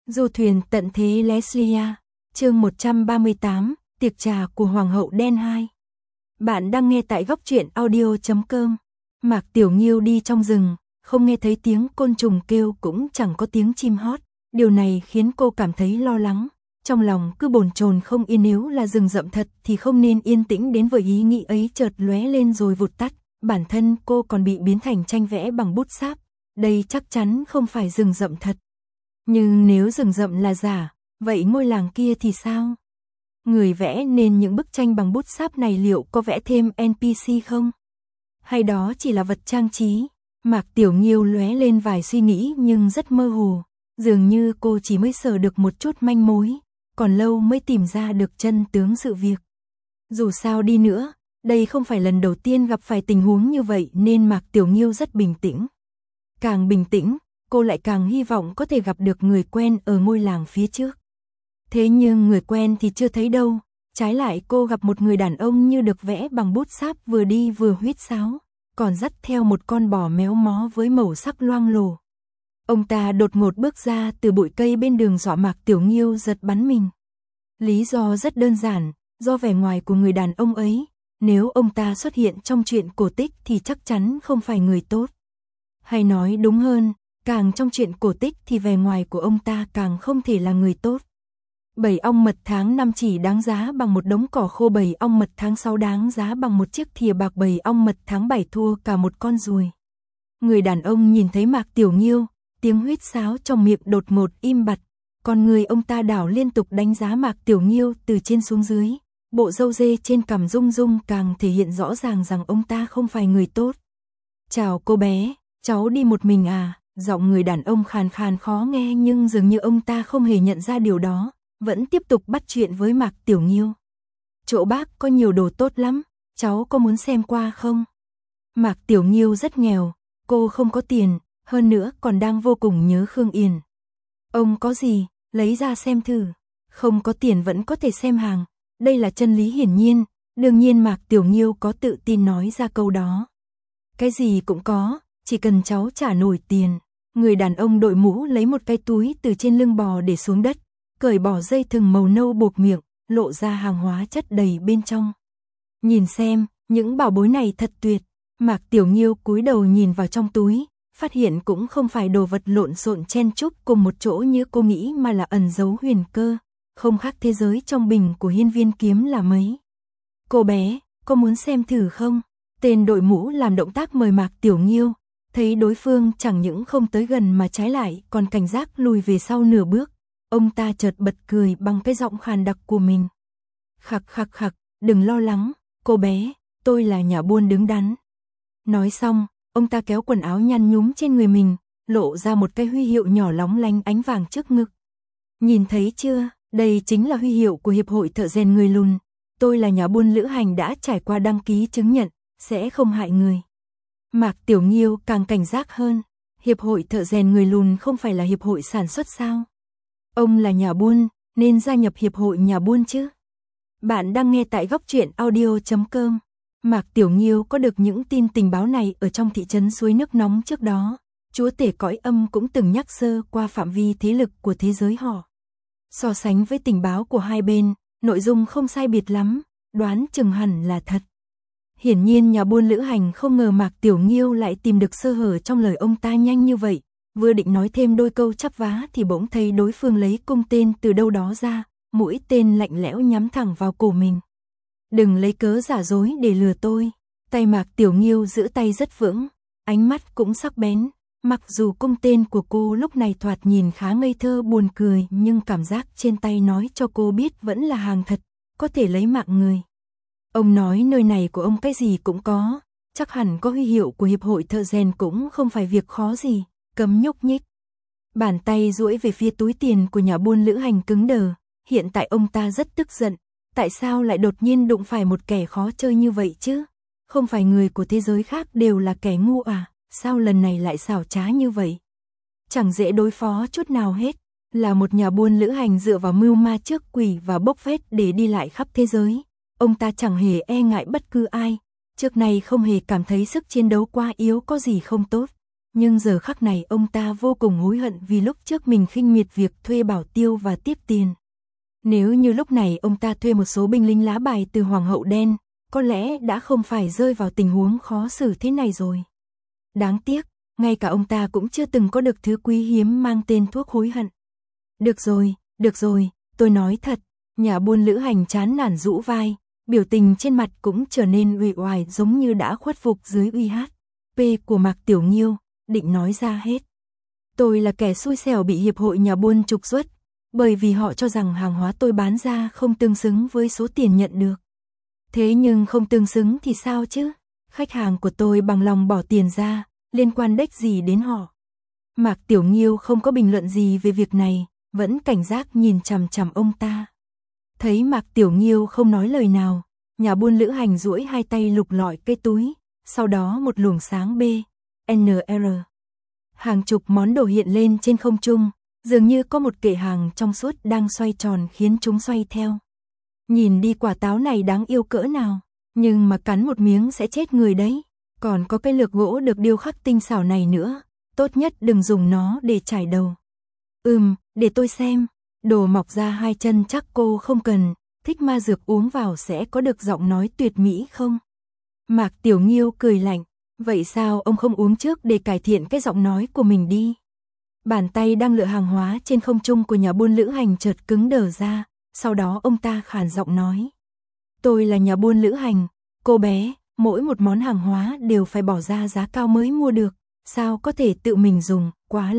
Du thuyền tận thế Leslia, chương 138, tiệc trà của Hoàng hậu đen 2. Bạn đang nghe tại góc truyện audio.com. Mạc Tiểu Nghiêu đi trong rừng, không nghe thấy tiếng côn trùng kêu cũng chẳng có tiếng chim hót. Điều này khiến cô cảm thấy lo lắng, trong lòng cứ bồn chồn không yên, nếu là rừng rậm thật thì không nên yên tĩnh đến vậy. Ý nghĩ ấy chợt lóe lên rồi vụt tắt, bản thân cô còn bị biến thành tranh vẽ bằng bút sáp. Đây chắc chắn không phải rừng rậm thật. Nhưng nếu rừng rậm là giả, vậy ngôi làng kia thì sao? Người vẽ nên những bức tranh bằng bút sáp này liệu có vẽ thêm NPC không? Hay đó chỉ là vật trang trí? Mạc Tiểu Nghiêu lóe lên vài suy nghĩ nhưng rất mơ hồ. Dường như cô chỉ mới sờ được một chút manh mối, còn lâu mới tìm ra được chân tướng sự việc. Dù sao đi nữa, đây không phải lần đầu tiên gặp phải tình huống như vậy nên Mạc Tiểu Nghiêu rất bình tĩnh. Càng bình tĩnh, cô lại càng hy vọng có thể gặp được người quen ở ngôi làng phía trước. Thế nhưng người quen thì chưa thấy đâu, trái lại cô gặp một người đàn ông như được vẽ bằng bút sáp, vừa đi vừa huýt sáo, còn dắt theo một con bò méo mó với màu sắc loang lổ. Ông ta đột ngột bước ra từ bụi cây bên đường, dọa Mạc Tiểu Nghiêu giật bắn mình. Lý do rất đơn giản, do vẻ ngoài của người đàn ông ấy, nếu ông ta xuất hiện trong truyện cổ tích thì chắc chắn không phải người tốt. Hay nói đúng hơn, càng trong truyện cổ tích thì vẻ ngoài của ông ta càng không thể là người tốt. 7 ong mật tháng 5 chỉ đáng giá bằng một đống cỏ khô, 7 ong mật tháng 6 đáng giá bằng một chiếc thìa bạc, 7 ong mật tháng 7 thua cả một con ruồi. Người đàn ông nhìn thấy Mạc Tiểu Nghiêu, tiếng huýt sáo trong miệng đột ngột im bặt, con người ông ta đảo liên tục đánh giá Mạc Tiểu Nghiêu từ trên xuống dưới, bộ râu dê trên cằm rung rung càng thể hiện rõ ràng rằng ông ta không phải người tốt. "Chào cô bé, cháu đi một mình à?" Giọng người đàn ông khàn khàn khó nghe, nhưng dường như ông ta không hề nhận ra điều đó, vẫn tiếp tục bắt chuyện với Mạc Tiểu Nghiêu. "Chỗ bác có nhiều đồ tốt lắm, cháu có muốn xem qua không?" Mạc Tiểu Nghiêu rất nghèo, cô không có tiền, hơn nữa còn đang vô cùng nhớ Khương Yên. "Ông có gì, lấy ra xem thử." Không có tiền vẫn có thể xem hàng, đây là chân lý hiển nhiên, đương nhiên Mạc Tiểu Nghiêu có tự tin nói ra câu đó. "Cái gì cũng có, chỉ cần cháu trả nổi tiền." Người đàn ông đội mũ lấy một cái túi từ trên lưng bò để xuống đất, cởi bỏ dây thừng màu nâu buộc miệng, lộ ra hàng hóa chất đầy bên trong. "Nhìn xem, những bảo bối này thật tuyệt." Mạc Tiểu Nghiêu cúi đầu nhìn vào trong túi, phát hiện cũng không phải đồ vật lộn xộn chen chúc cùng một chỗ như cô nghĩ, mà là ẩn giấu huyền cơ, không khác thế giới trong bình của Hiên Viên Kiếm là mấy. "Cô bé, có muốn xem thử không?" Tên đội mũ làm động tác mời Mạc Tiểu Nghiêu, thấy đối phương chẳng những không tới gần mà trái lại còn cảnh giác lùi về sau nửa bước, ông ta chợt bật cười bằng cái giọng khàn đặc của mình. "Khặc khặc khặc, đừng lo lắng, cô bé, tôi là nhà buôn đứng đắn." Nói xong, ông ta kéo quần áo nhăn nhúm trên người mình, lộ ra một cái huy hiệu nhỏ lóng lánh ánh vàng trước ngực. "Nhìn thấy chưa, đây chính là huy hiệu của Hiệp hội Thợ rèn người lùn. Tôi là nhà buôn lữ hành đã trải qua đăng ký chứng nhận, sẽ không hại người." Mạc Tiểu Nghiêu càng cảnh giác hơn, Hiệp hội Thợ rèn người lùn không phải là hiệp hội sản xuất sao? Ông là nhà buôn, nên gia nhập hiệp hội nhà buôn chứ. Bạn đang nghe tại góc truyện audio.com. Mạc Tiểu Nghiêu có được những tin tình báo này ở trong thị trấn Suối Nước Nóng trước đó. Chúa tể cõi âm cũng từng nhắc sơ qua phạm vi thế lực của thế giới họ. So sánh với tình báo của hai bên, nội dung không sai biệt lắm, đoán chừng hẳn là thật. Hiển nhiên nhà buôn lữ hành không ngờ Mạc Tiểu Nghiêu lại tìm được sơ hở trong lời ông ta nhanh như vậy, vừa định nói thêm đôi câu chắp vá thì bỗng thấy đối phương lấy cung tên từ đâu đó ra, mũi tên lạnh lẽo nhắm thẳng vào cổ mình. "Đừng lấy cớ giả dối để lừa tôi." Tay Mạc Tiểu Nghiêu giữ tay rất vững, ánh mắt cũng sắc bén, mặc dù cung tên của cô lúc này thoạt nhìn khá ngây thơ buồn cười, nhưng cảm giác trên tay nói cho cô biết vẫn là hàng thật, có thể lấy mạng người. "Ông nói nơi này của ông cái gì cũng có, chắc hẳn có huy hiệu của Hiệp hội Thợ rèn, cũng không phải việc khó gì, cấm nhúc nhích." Bàn tay duỗi về phía túi tiền của nhà buôn lữ hành cứng đờ, hiện tại ông ta rất tức giận, tại sao lại đột nhiên đụng phải một kẻ khó chơi như vậy chứ? Không phải người của thế giới khác đều là kẻ ngu à, sao lần này lại xảo trá như vậy? Chẳng dễ đối phó chút nào hết, là một nhà buôn lữ hành dựa vào mưu ma trước quỷ và bốc phét để đi lại khắp thế giới. Ông ta chẳng hề e ngại bất cứ ai, trước nay không hề cảm thấy sức chiến đấu quá yếu có gì không tốt. nhưng giờ khắc này ông ta vô cùng hối hận vì lúc trước mình khinh miệt việc thuê bảo tiêu và tiếp tiền. Nếu như lúc này ông ta thuê một số binh lính lá bài từ Hoàng hậu đen, có lẽ đã không phải rơi vào tình huống khó xử thế này rồi. Đáng tiếc, ngay cả ông ta cũng chưa từng có được thứ quý hiếm mang tên thuốc hối hận. Được rồi, tôi nói thật, nhà buôn lữ hành chán nản rũ vai, biểu tình trên mặt cũng trở nên uể oải giống như đã khuất phục dưới uy hát P của Mạc Tiểu Nghiêu, định nói ra hết. Tôi là kẻ xui xẻo bị hiệp hội nhà buôn trục xuất, bởi vì họ cho rằng hàng hóa tôi bán ra không tương xứng với số tiền nhận được. Thế nhưng không tương xứng thì sao chứ? Khách hàng của tôi bằng lòng bỏ tiền ra, liên quan đếch gì đến họ. Mạc Tiểu Nghiêu không có bình luận gì về việc này, vẫn cảnh giác nhìn chằm chằm ông ta. Thấy Mạc Tiểu Nghiêu không nói lời nào, nhà buôn lữ hành duỗi hai tay lục lọi cái túi, sau đó một luồng sáng B, NR. Hàng chục món đồ hiện lên trên không trung, dường như có một kệ hàng trong suốt đang xoay tròn khiến chúng xoay theo. Nhìn đi quả táo này đáng yêu cỡ nào, nhưng mà cắn một miếng sẽ chết người đấy. Còn có cái lược gỗ được điêu khắc tinh xảo này nữa, tốt nhất đừng dùng nó để chải đầu. Để tôi xem. Đồ mọc ra hai chân chắc cô không cần, thích ma dược uống vào sẽ có được giọng nói tuyệt mỹ không? Mạc Tiểu Nghiêu cười lạnh, vậy sao ông không uống trước để cải thiện cái giọng nói của mình đi? Bàn tay đang lựa hàng hóa trên không trung của nhà buôn lữ hành chợt cứng đờ ra, sau đó ông ta khàn giọng nói. Tôi là nhà buôn lữ hành, cô bé, mỗi một món hàng hóa đều phải bỏ ra giá cao mới mua được, sao có thể tự mình dùng, quá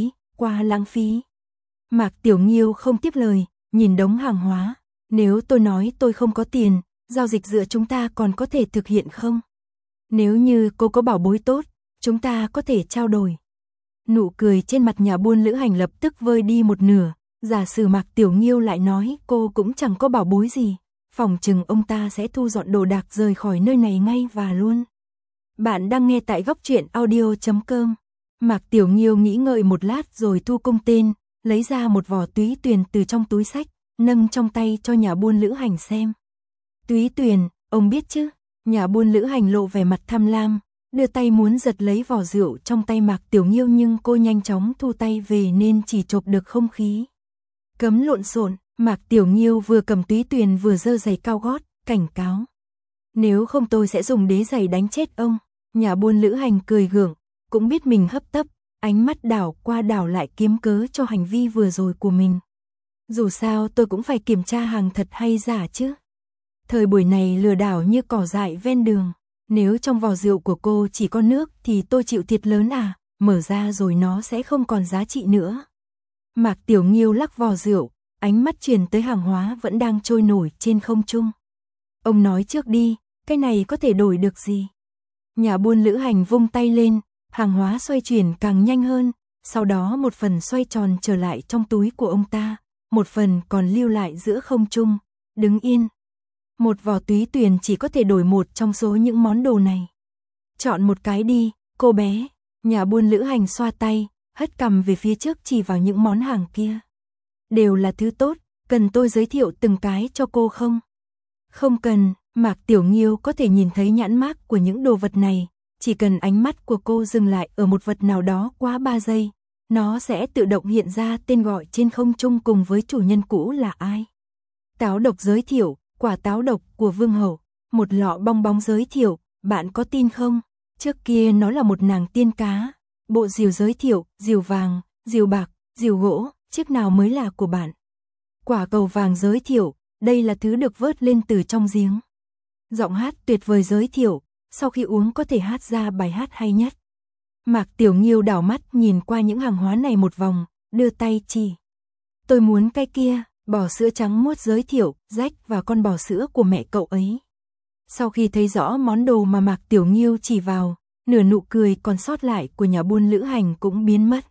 lãng phí. Mạc Tiểu Nghiêu không tiếp lời, nhìn đống hàng hóa, nếu tôi nói tôi không có tiền, giao dịch giữa chúng ta còn có thể thực hiện không? Nếu như cô có bảo bối tốt, chúng ta có thể trao đổi. Nụ cười trên mặt nhà buôn lữ hành lập tức vơi đi một nửa, giả sử Mạc Tiểu Nghiêu lại nói cô cũng chẳng có bảo bối gì, phòng chừng ông ta sẽ thu dọn đồ đạc rời khỏi nơi này ngay và luôn. Bạn đang nghe tại góc truyện audio.com. Mạc Tiểu Nghiêu nghĩ ngợi một lát rồi thu công tên, lấy ra một vỏ túy tuyền từ trong túi xách, nâng trong tay cho nhà buôn lữ hành xem. Túy tuyền, ông biết chứ? Nhà buôn lữ hành lộ vẻ mặt tham lam, đưa tay muốn giật lấy vỏ rượu trong tay Mạc Tiểu Nghiêu nhưng cô nhanh chóng thu tay về nên chỉ chộp được không khí. Cấm lộn xộn, Mạc Tiểu Nghiêu vừa cầm túy tuyền vừa giơ giày cao gót, cảnh cáo. Nếu không tôi sẽ dùng đế giày đánh chết ông. Nhà buôn lữ hành cười gượng, cũng biết mình hấp tấp, ánh mắt đảo qua đảo lại kiếm cớ cho hành vi vừa rồi của mình. Dù sao tôi cũng phải kiểm tra hàng thật hay giả chứ. Thời buổi này lừa đảo như cỏ dại ven đường, nếu trong vò rượu của cô chỉ có nước thì tôi chịu thiệt lớn à, mở ra rồi nó sẽ không còn giá trị nữa. Mạc Tiểu Nghiêu lắc vò rượu, ánh mắt chuyển tới hàng hóa vẫn đang trôi nổi trên không trung. Ông nói trước đi, cái này có thể đổi được gì? Nhà buôn lữ hành vung tay lên, hàng hóa xoay chuyển càng nhanh hơn, sau đó một phần xoay tròn trở lại trong túi của ông ta, một phần còn lưu lại giữa không trung, đứng yên. Một vỏ túy tuyền chỉ có thể đổi một trong số những món đồ này. Chọn một cái đi, cô bé. Nhà buôn lữ hành xoa tay, hất cằm về phía trước chỉ vào những món hàng kia. Đều là thứ tốt, cần tôi giới thiệu từng cái cho cô không? Không cần, Mạc Tiểu Nghiêu có thể nhìn thấy nhãn mác của những đồ vật này, chỉ cần ánh mắt của cô dừng lại ở một vật nào đó quá 3 giây, nó sẽ tự động hiện ra tên gọi trên không trung cùng với chủ nhân cũ là ai. Táo độc giới thiệu, quả táo độc của Vương Hậu, một lọ bong bóng giới thiệu, bạn có tin không? Trước kia nó là một nàng tiên cá, bộ diều giới thiệu, diều vàng, diều bạc, diều gỗ, chiếc nào mới là của bạn? Quả cầu vàng giới thiệu, đây là thứ được vớt lên từ trong giếng. Giọng hát tuyệt vời giới thiệu, sau khi uống có thể hát ra bài hát hay nhất. Mạc Tiểu Nghiêu đảo mắt nhìn qua những hàng hóa này một vòng, đưa tay chỉ. Tôi muốn cái kia, bò sữa trắng muốt giới thiệu, rách và con bò sữa của mẹ cậu ấy. Sau khi thấy rõ món đồ mà Mạc Tiểu Nghiêu chỉ vào, nửa nụ cười còn sót lại của nhà buôn lữ hành cũng biến mất.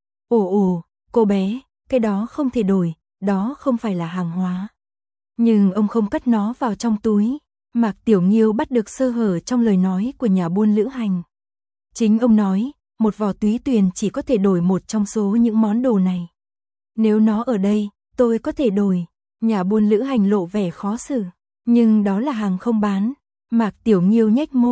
Ồ, cô bé, cái đó không thể đổi, đó không phải là hàng hóa. Nhưng ông không cất nó vào trong túi. Mạc Tiểu Nghiêu bắt được sơ hở trong lời nói của nhà buôn lữ hành. Chính ông nói, một vỏ túy tuyền chỉ có thể đổi một trong số những món đồ này. Nếu nó ở đây, tôi có thể đổi. Nhà buôn lữ hành lộ vẻ khó xử. Nhưng đó là hàng không bán. Mạc Tiểu Nghiêu nhếch môi.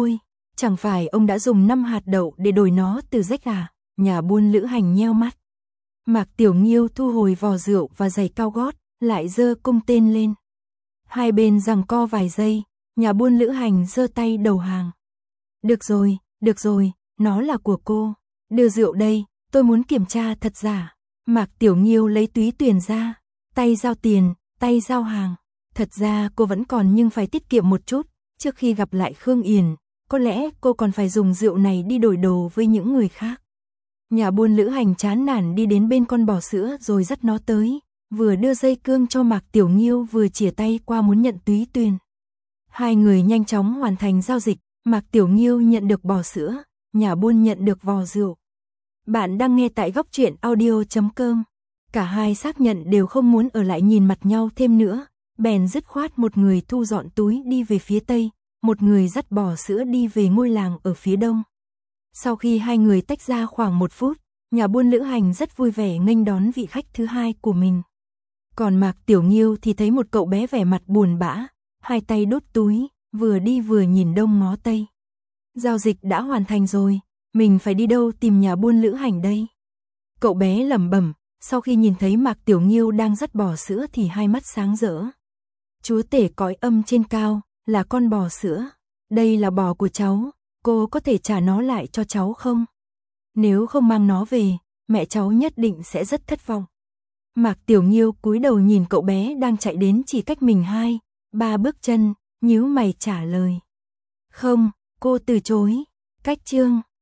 Chẳng phải ông đã dùng 5 hạt đậu để đổi nó từ rách à? Nhà buôn Lữ Hành nheo mắt. Mạc Tiểu Nghiêu thu hồi vò rượu và giày cao gót, lại giơ cung tên lên. Hai bên giằng co vài giây, nhà buôn Lữ Hành giơ tay đầu hàng. Được rồi, nó là của cô. Đưa rượu đây, tôi muốn kiểm tra thật giả. Mạc Tiểu Nghiêu lấy túi tiền ra, tay giao tiền, tay giao hàng. Thật ra cô vẫn còn nhưng phải tiết kiệm một chút, trước khi gặp lại Khương Yển, có lẽ cô còn phải dùng rượu này đi đổi đồ với những người khác. Nhà buôn Lữ Hành chán nản đi đến bên con bò sữa rồi dắt nó tới, vừa đưa dây cương cho Mạc Tiểu Nghiêu vừa chìa tay qua muốn nhận túi tiền. Hai người nhanh chóng hoàn thành giao dịch, Mạc Tiểu Nghiêu nhận được bò sữa, nhà buôn nhận được vò rượu. Bạn đang nghe tại góc truyện audio.com. Cả hai xác nhận đều không muốn ở lại nhìn mặt nhau thêm nữa, bèn dứt khoát một người thu dọn túi đi về phía tây, một người dắt bò sữa đi về ngôi làng ở phía đông. Sau khi hai người tách ra khoảng 1 phút, nhà buôn Lữ Hành rất vui vẻ nghênh đón vị khách thứ hai của mình. Còn Mạc Tiểu Nghiêu thì thấy một cậu bé vẻ mặt buồn bã, hai tay đút túi, vừa đi vừa nhìn đông ngó tây. Giao dịch đã hoàn thành rồi, mình phải đi đâu tìm nhà buôn Lữ Hành đây? Cậu bé lẩm bẩm, sau khi nhìn thấy Mạc Tiểu Nghiêu đang dắt bò sữa thì hai mắt sáng rỡ. Chúa tể cõi âm trên cao, là con bò sữa. Đây là bò của cháu, cô có thể trả nó lại cho cháu không? Nếu không mang nó về, mẹ cháu nhất định sẽ rất thất vọng. Mạc Tiểu Nghiêu cúi đầu nhìn cậu bé đang chạy đến chỉ cách mình 2-3 bước chân, nhíu mày trả lời. Không, cô từ chối. Cách chương